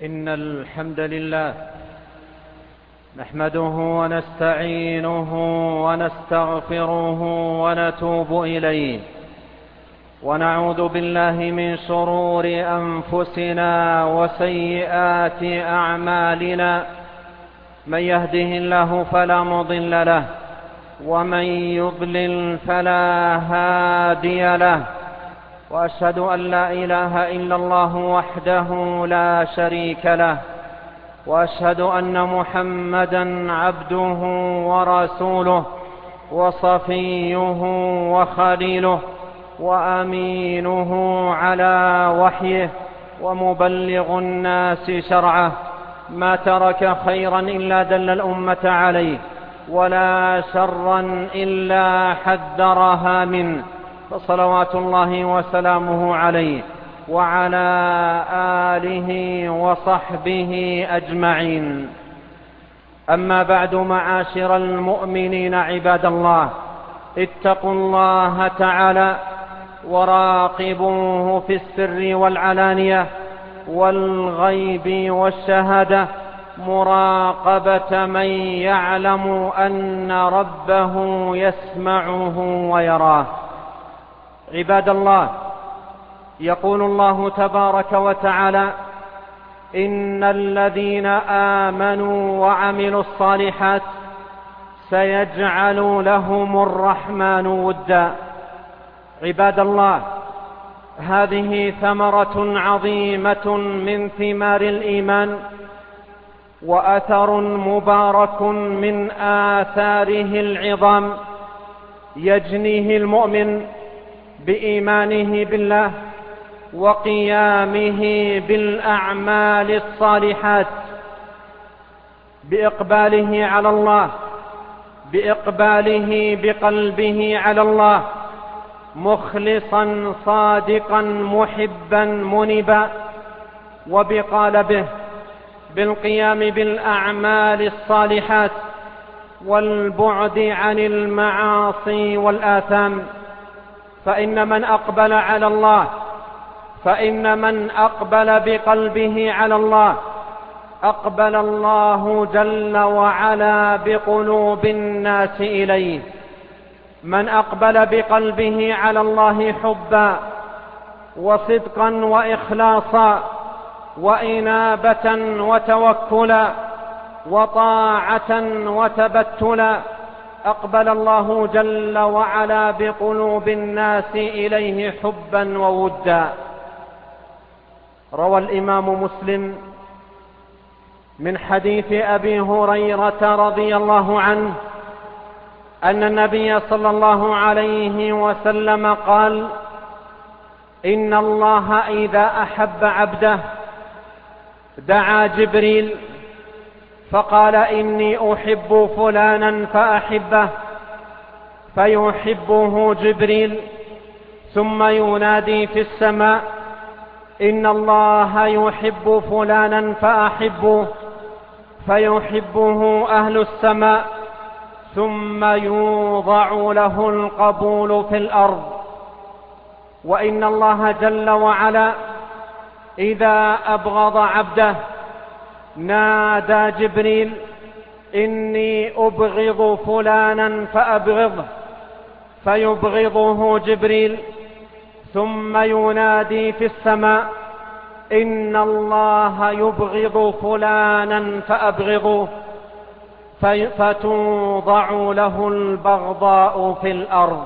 إن الحمد لله نحمده ونستعينه ونستغفره ونتوب إليه، ونعوذ بالله من شرور أنفسنا وسيئات أعمالنا. من يهده الله فلا مضل له، ومن يضلل فلا هادي له، وأشهد أن لا إله إلا الله وحده لا شريك له، وأشهد أن محمدًا عبده ورسوله وصفيه وخليله وأمينه على وحيه ومبلغ الناس شرعه. ما ترك خيرًا إلا دل الأمة عليه، ولا شرًا إلا حذرها منه، فصلوات الله وسلامه عليه وعلى آله وصحبه أجمعين. أما بعد، معاشر المؤمنين عباد الله، اتقوا الله تعالى وراقبوه في السر والعلانية والغيب والشهادة، مراقبة من يعلم أن ربه يسمعه ويراه. عباد الله، يقول الله تبارك وتعالى: إن الذين آمنوا وعملوا الصالحات سيجعل لهم الرحمن ودا. عباد الله، هذه ثمرة عظيمة من ثمار الإيمان، وأثر مبارك من آثاره العظام يجنيه المؤمن بإيمانه بالله وقيامه بالأعمال الصالحات، بإقباله على الله، بإقباله بقلبه على الله، مخلصا صادقا محبا منبا، وبقالبه بالقيام بالأعمال الصالحات والبعد عن المعاصي والآثام. فإن من أقبل بقلبه على الله أقبل الله جل وعلا بقلوب الناس إليه. من أقبل بقلبه على الله حبا وصدقا وإخلاصا وإنابة وتوكلا وطاعة وتبتلا، أقبل الله جل وعلا بقلوب الناس إليه حبا وودا. روى الإمام مسلم من حديث أبي هريرة رضي الله عنه أن النبي صلى الله عليه وسلم قال: إن الله إذا أحب عبده دعا جبريل فقال: إني أحب فلانا فأحبه، فيحبه جبريل، ثم ينادي في السماء: إن الله يحب فلانا فأحبه، فيحبه أهل السماء، ثم يوضع له القبول في الأرض. وإن الله جل وعلا إذا أبغض عبده نادى جبريل: إني أبغض فلانا فأبغضه، فيبغضه جبريل، ثم ينادي في السماء: إن الله يبغض فلانا فأبغضه، فتوضع له البغضاء في الأرض.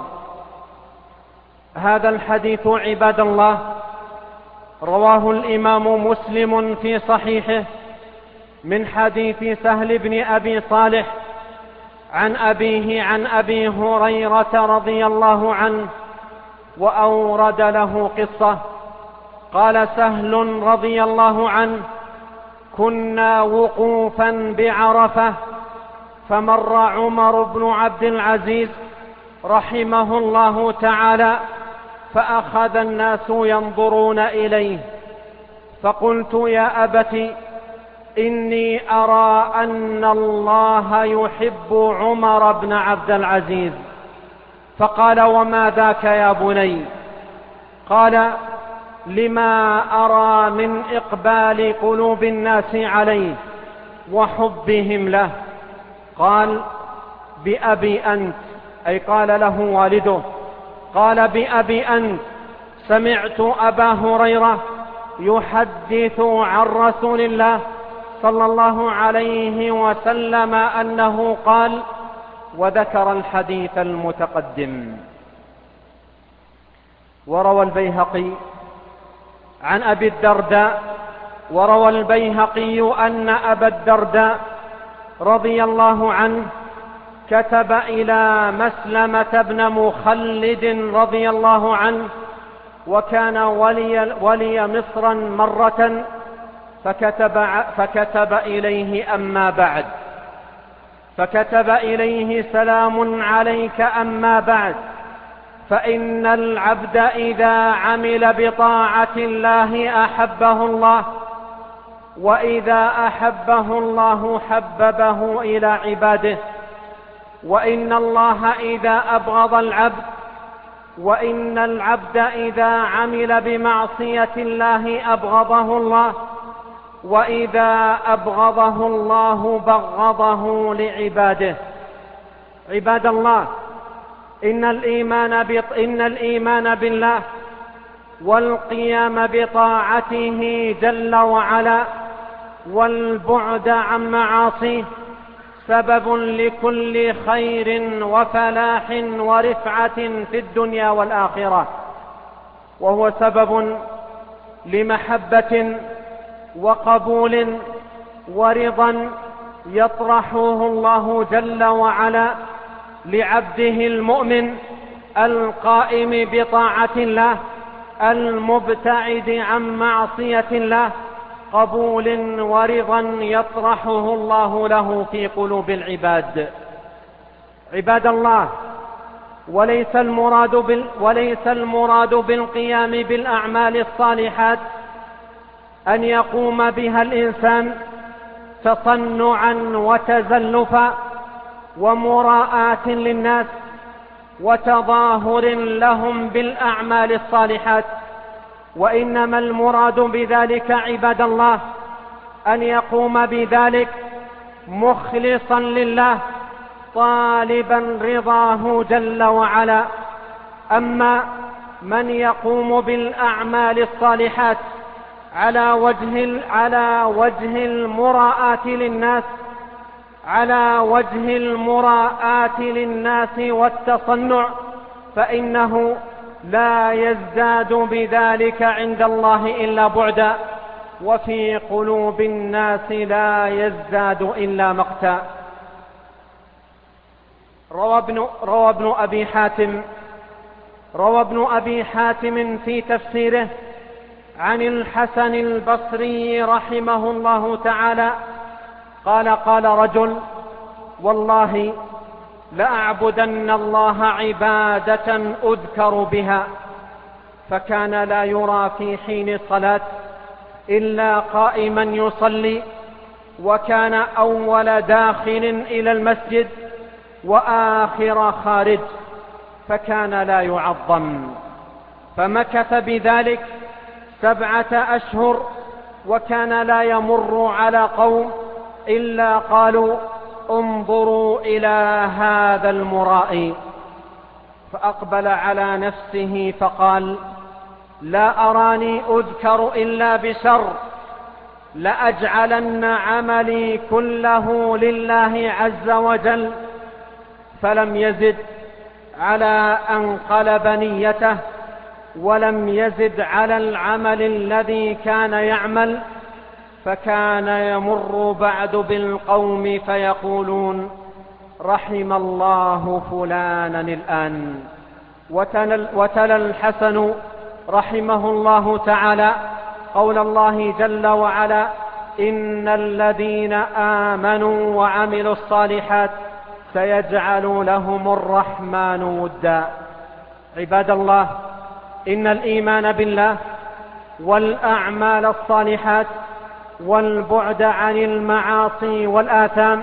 هذا الحديث عباد الله رواه الإمام مسلم في صحيحه من حديث سهل بن أبي صالح عن أبيه عن أبي هريرة رضي الله عنه، وأورد له قصة. قال سهل رضي الله عنه: كنا وقوفا بعرفة، فمر عمر بن عبد العزيز رحمه الله تعالى، فأخذ الناس ينظرون إليه، فقلت: يا أبت، إني أرى أن الله يحب عمر بن عبد العزيز. فقال: وما ذاك يا بني؟ قال: لما أرى من إقبال قلوب الناس عليه وحبهم له. قال: بأبي أنت، أي قال له والده، قال: بأبي أنت سمعت أبا هريرة يحدث عن رسول الله صلى الله عليه وسلم أنه قال، وذكر الحديث المتقدم. وروى البيهقي عن أبي الدرداء أن أبا الدرداء رضي الله عنه كتب إلى مسلمة بن مخلد رضي الله عنه، وكان ولي مصرا مرة، فكتب إليه: أما بعد، فكتب إليه: سلام عليك، أما بعد، فإن العبد إذا عمل بطاعة الله أحبه الله، وإذا أحبه الله حببه إلى عباده، وإن العبد إذا عمل بمعصية الله أبغضه الله، وإذا أبغضه الله بغضه لعباده. عباد الله، إن الإيمان بالله والقيام بطاعته جل وعلا والبعد عن معاصيه سبب لكل خير وفلاح ورفعة في الدنيا والآخرة، وهو سبب لمحبة وقبول ورضا يطرحه الله جل وعلا لعبده المؤمن القائم بطاعة الله المبتعد عن معصية الله، قبول ورضا يطرحه الله له في قلوب العباد. عباد الله، وليس المراد بالقيام بالأعمال الصالحات أن يقوم بها الإنسان تصنعا وتزلفا ومراءة للناس وتظاهر لهم بالأعمال الصالحات، وإنما المراد بذلك عباد الله أن يقوم بذلك مخلصا لله طالبا رضاه جل وعلا. أما من يقوم بالأعمال الصالحات على وجه المراءة للناس والتصنع، فإنه لا يزداد بذلك عند الله إلا بعدا، وفي قلوب الناس لا يزداد إلا مقتا. روى ابن أبي حاتم في تفسيره عن الحسن البصري رحمه الله تعالى قال: قال رجل: والله لأعبدن الله عبادة أذكر بها، فكان لا يرى في حين الصلاة إلا قائما يصلي، وكان أول داخل إلى المسجد وآخر خارج، فكان لا يعظم، فمكث بذلك 7 أشهر، وكان لا يمر على قوم إلا قالوا: انظروا إلى هذا المرائي. فأقبل على نفسه فقال: لا أراني أذكر إلا بشر، لأجعلن عملي كله لله عز وجل. فلم يزد على أن قلب نيته، ولم يزد على العمل الذي كان يعمل، فكان يمر بعد بالقوم فيقولون: رحم الله فلانا الآن. وتلا الحسن رحمه الله تعالى قول الله جل وعلا: إن الذين آمنوا وعملوا الصالحات سيجعل لهم الرحمن ودا. عباد الله، إن الإيمان بالله والأعمال الصالحات والبعد عن المعاصي والآثام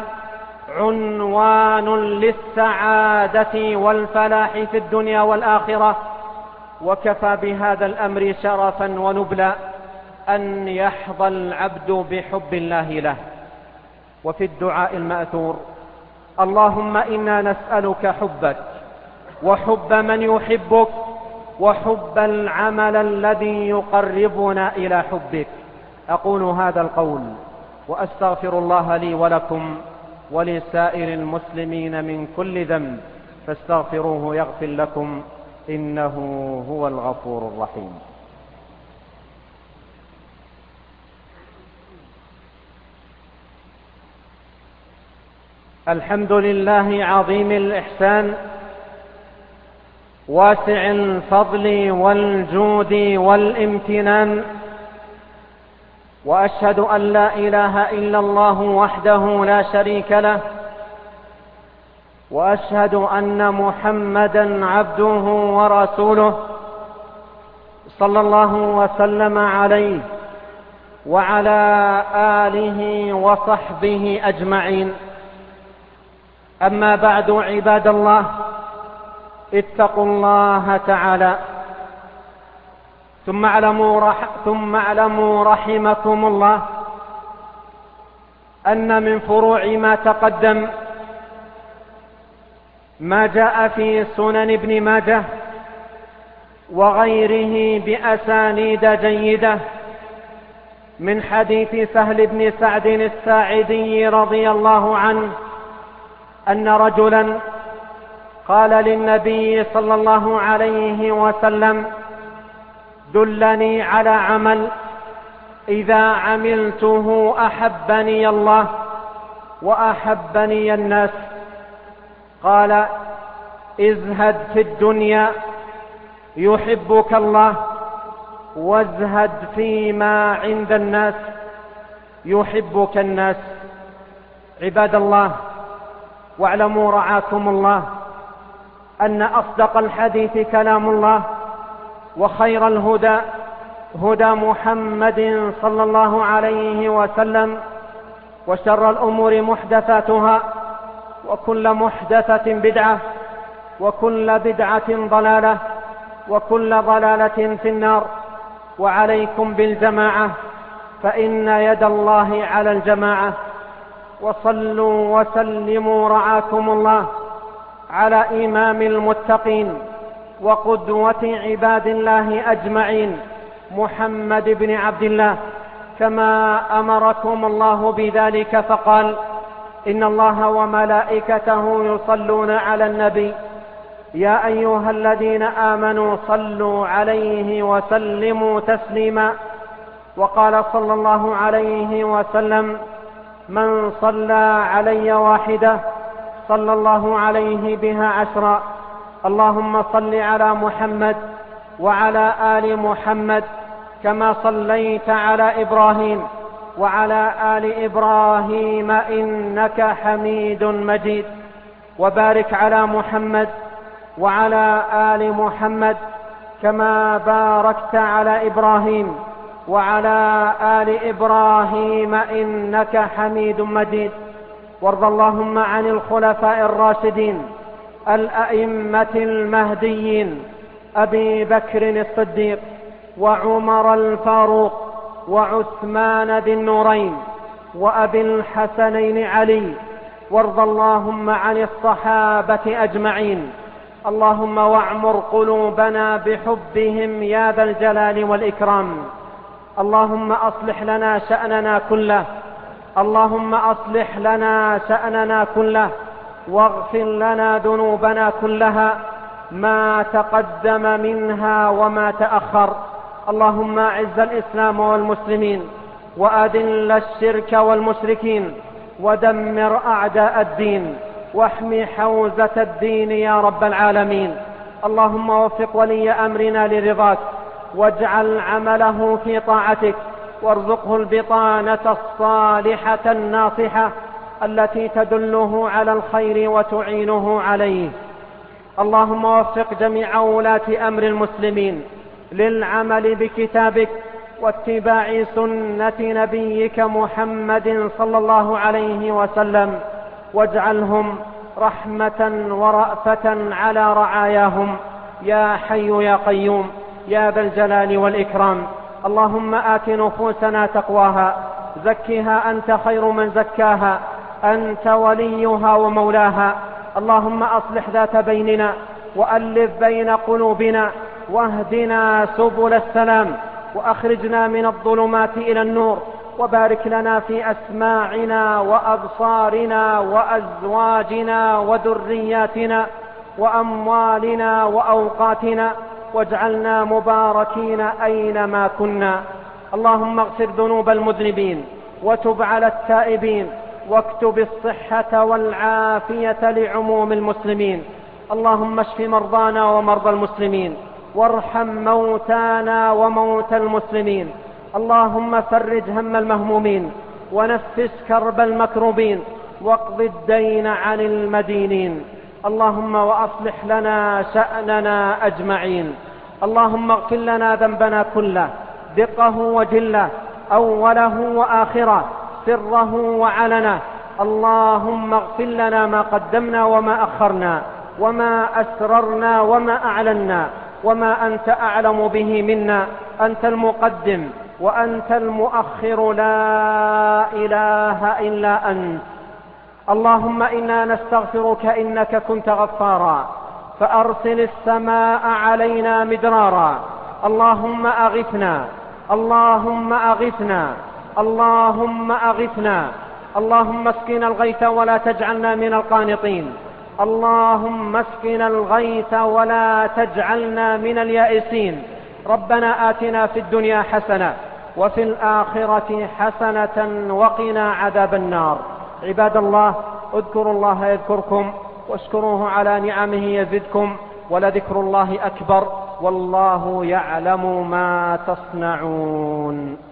عنوان للسعادة والفلاح في الدنيا والآخرة، وكفى بهذا الأمر شرفا ونبلا أن يحظى العبد بحب الله له. وفي الدعاء المأثور: اللهم إنا نسألك حبك وحب من يحبك وحب العمل الذي يقربنا إلى حبك. أقول هذا القول وأستغفر الله لي ولكم ولسائر المسلمين من كل ذنب، فاستغفروه يغفر لكم، إنه هو الغفور الرحيم. الحمد لله عظيم الإحسان واسع الفضل والجود والامتنان، وأشهد أن لا إله إلا الله وحده لا شريك له، وأشهد أن محمدا عبده ورسوله صلى الله وسلم عليه وعلى آله وصحبه أجمعين. أما بعد، عباد الله، اتقوا الله تعالى، ثم اعلموا رحمكم الله أن من فروع ما تقدم ما جاء في سنن ابن ماجه وغيره بأسانيد جيدة من حديث سهل بن سعد الساعدي رضي الله عنه أن رجلا قال للنبي صلى الله عليه وسلم: دلني على عمل إذا عملته أحبني الله وأحبني الناس. قال: ازهد في الدنيا يحبك الله، وازهد فيما عند الناس يحبك الناس. عباد الله، واعلموا رعاكم الله أن أصدق الحديث كلام الله، وخير الهدى هدى محمد صلى الله عليه وسلم، وشر الأمور محدثاتها، وكل محدثة بدعة، وكل بدعة ضلالة، وكل ضلالة في النار. وعليكم بالجماعة، فإن يد الله على الجماعة. وصلوا وسلموا رعاكم الله على إمام المتقين وقدوة عباد الله أجمعين، محمد بن عبد الله، كما أمركم الله بذلك فقال: إن الله وملائكته يصلون على النبي يا أيها الذين آمنوا صلوا عليه وسلموا تسليما. وقال صلى الله عليه وسلم: من صلى علي واحدة صلى الله عليه بها عشرا. اللهم صل على محمد وعلى آل محمد كما صليت على إبراهيم وعلى آل إبراهيم إنك حميد مجيد. وبارك على محمد وعلى آل محمد كما باركت على إبراهيم وعلى آل إبراهيم إنك حميد مجيد. وارض اللهم عن الخلفاء الراشدين الأئمة المهديين أبي بكر الصديق وعمر الفاروق وعثمان ذي النورين وأبي الحسنين علي. وارض اللهم عن الصحابة أجمعين. اللهم واعمر قلوبنا بحبهم يا ذا الجلال والإكرام. اللهم أصلح لنا شأننا كله، اللهم أصلح لنا شأننا كله، واغفر لنا ذنوبنا كلها، ما تقدم منها وما تأخر. اللهم أعز الإسلام والمسلمين، وأذل الشرك والمشركين، ودمر أعداء الدين، واحمِ حوزة الدين يا رب العالمين. اللهم وفق ولي أمرنا لرضاك، واجعل عمله في طاعتك، وارزقه البطانة الصالحة الناصحة التي تدله على الخير وتعينه عليه. اللهم وفق جميع ولاة أمر المسلمين للعمل بكتابك واتباع سنة نبيك محمد صلى الله عليه وسلم، واجعلهم رحمة ورأفة على رعاياهم، يا حي يا قيوم يا ذا الجلال والإكرام. اللهم آت نفوسنا تقواها، زكها أنت خير من زكاها، أنت وليها ومولاها. اللهم أصلح ذات بيننا وألف بين قلوبنا، واهدنا سبل السلام، وأخرجنا من الظلمات إلى النور، وبارك لنا في أسماعنا وأبصارنا وأزواجنا وذرياتنا وأموالنا وأوقاتنا، واجعلنا مباركين أينما كنا. اللهم اغفر ذنوب المذنبين وتب على التائبين، واكتب الصحة والعافية لعموم المسلمين. اللهم اشف مرضانا ومرضى المسلمين، وارحم موتانا وموتى المسلمين. اللهم فرج هم المهمومين، ونفس كرب المكروبين، واقض الدين عن المدينين. اللهم وأصلح لنا شأننا أجمعين. اللهم اغفر لنا ذنبنا كله، دقه وجله، أوله وآخره، سره وعلنه. اللهم اغفر لنا ما قدمنا وما أخرنا، وما أسررنا وما أعلنا، وما أنت أعلم به منا. أنت المقدم وأنت المؤخر، لا إله إلا أنت. اللهم إنا نستغفرك إنك كنت غفارا، فأرسل السماء علينا مدرارا. اللهم أغثنا، اللهم أغثنا، اللهم أغثنا. اللهم اسقنا الغيث ولا تجعلنا من القانطين. اللهم اسقنا الغيث ولا تجعلنا من اليائسين. ربنا آتنا في الدنيا حسنة وفي الآخرة حسنة وقنا عذاب النار. عباد الله، اذكروا الله يذكركم، واشكروه على نعمه يزدكم، ولذكر الله أكبر، والله يعلم ما تصنعون.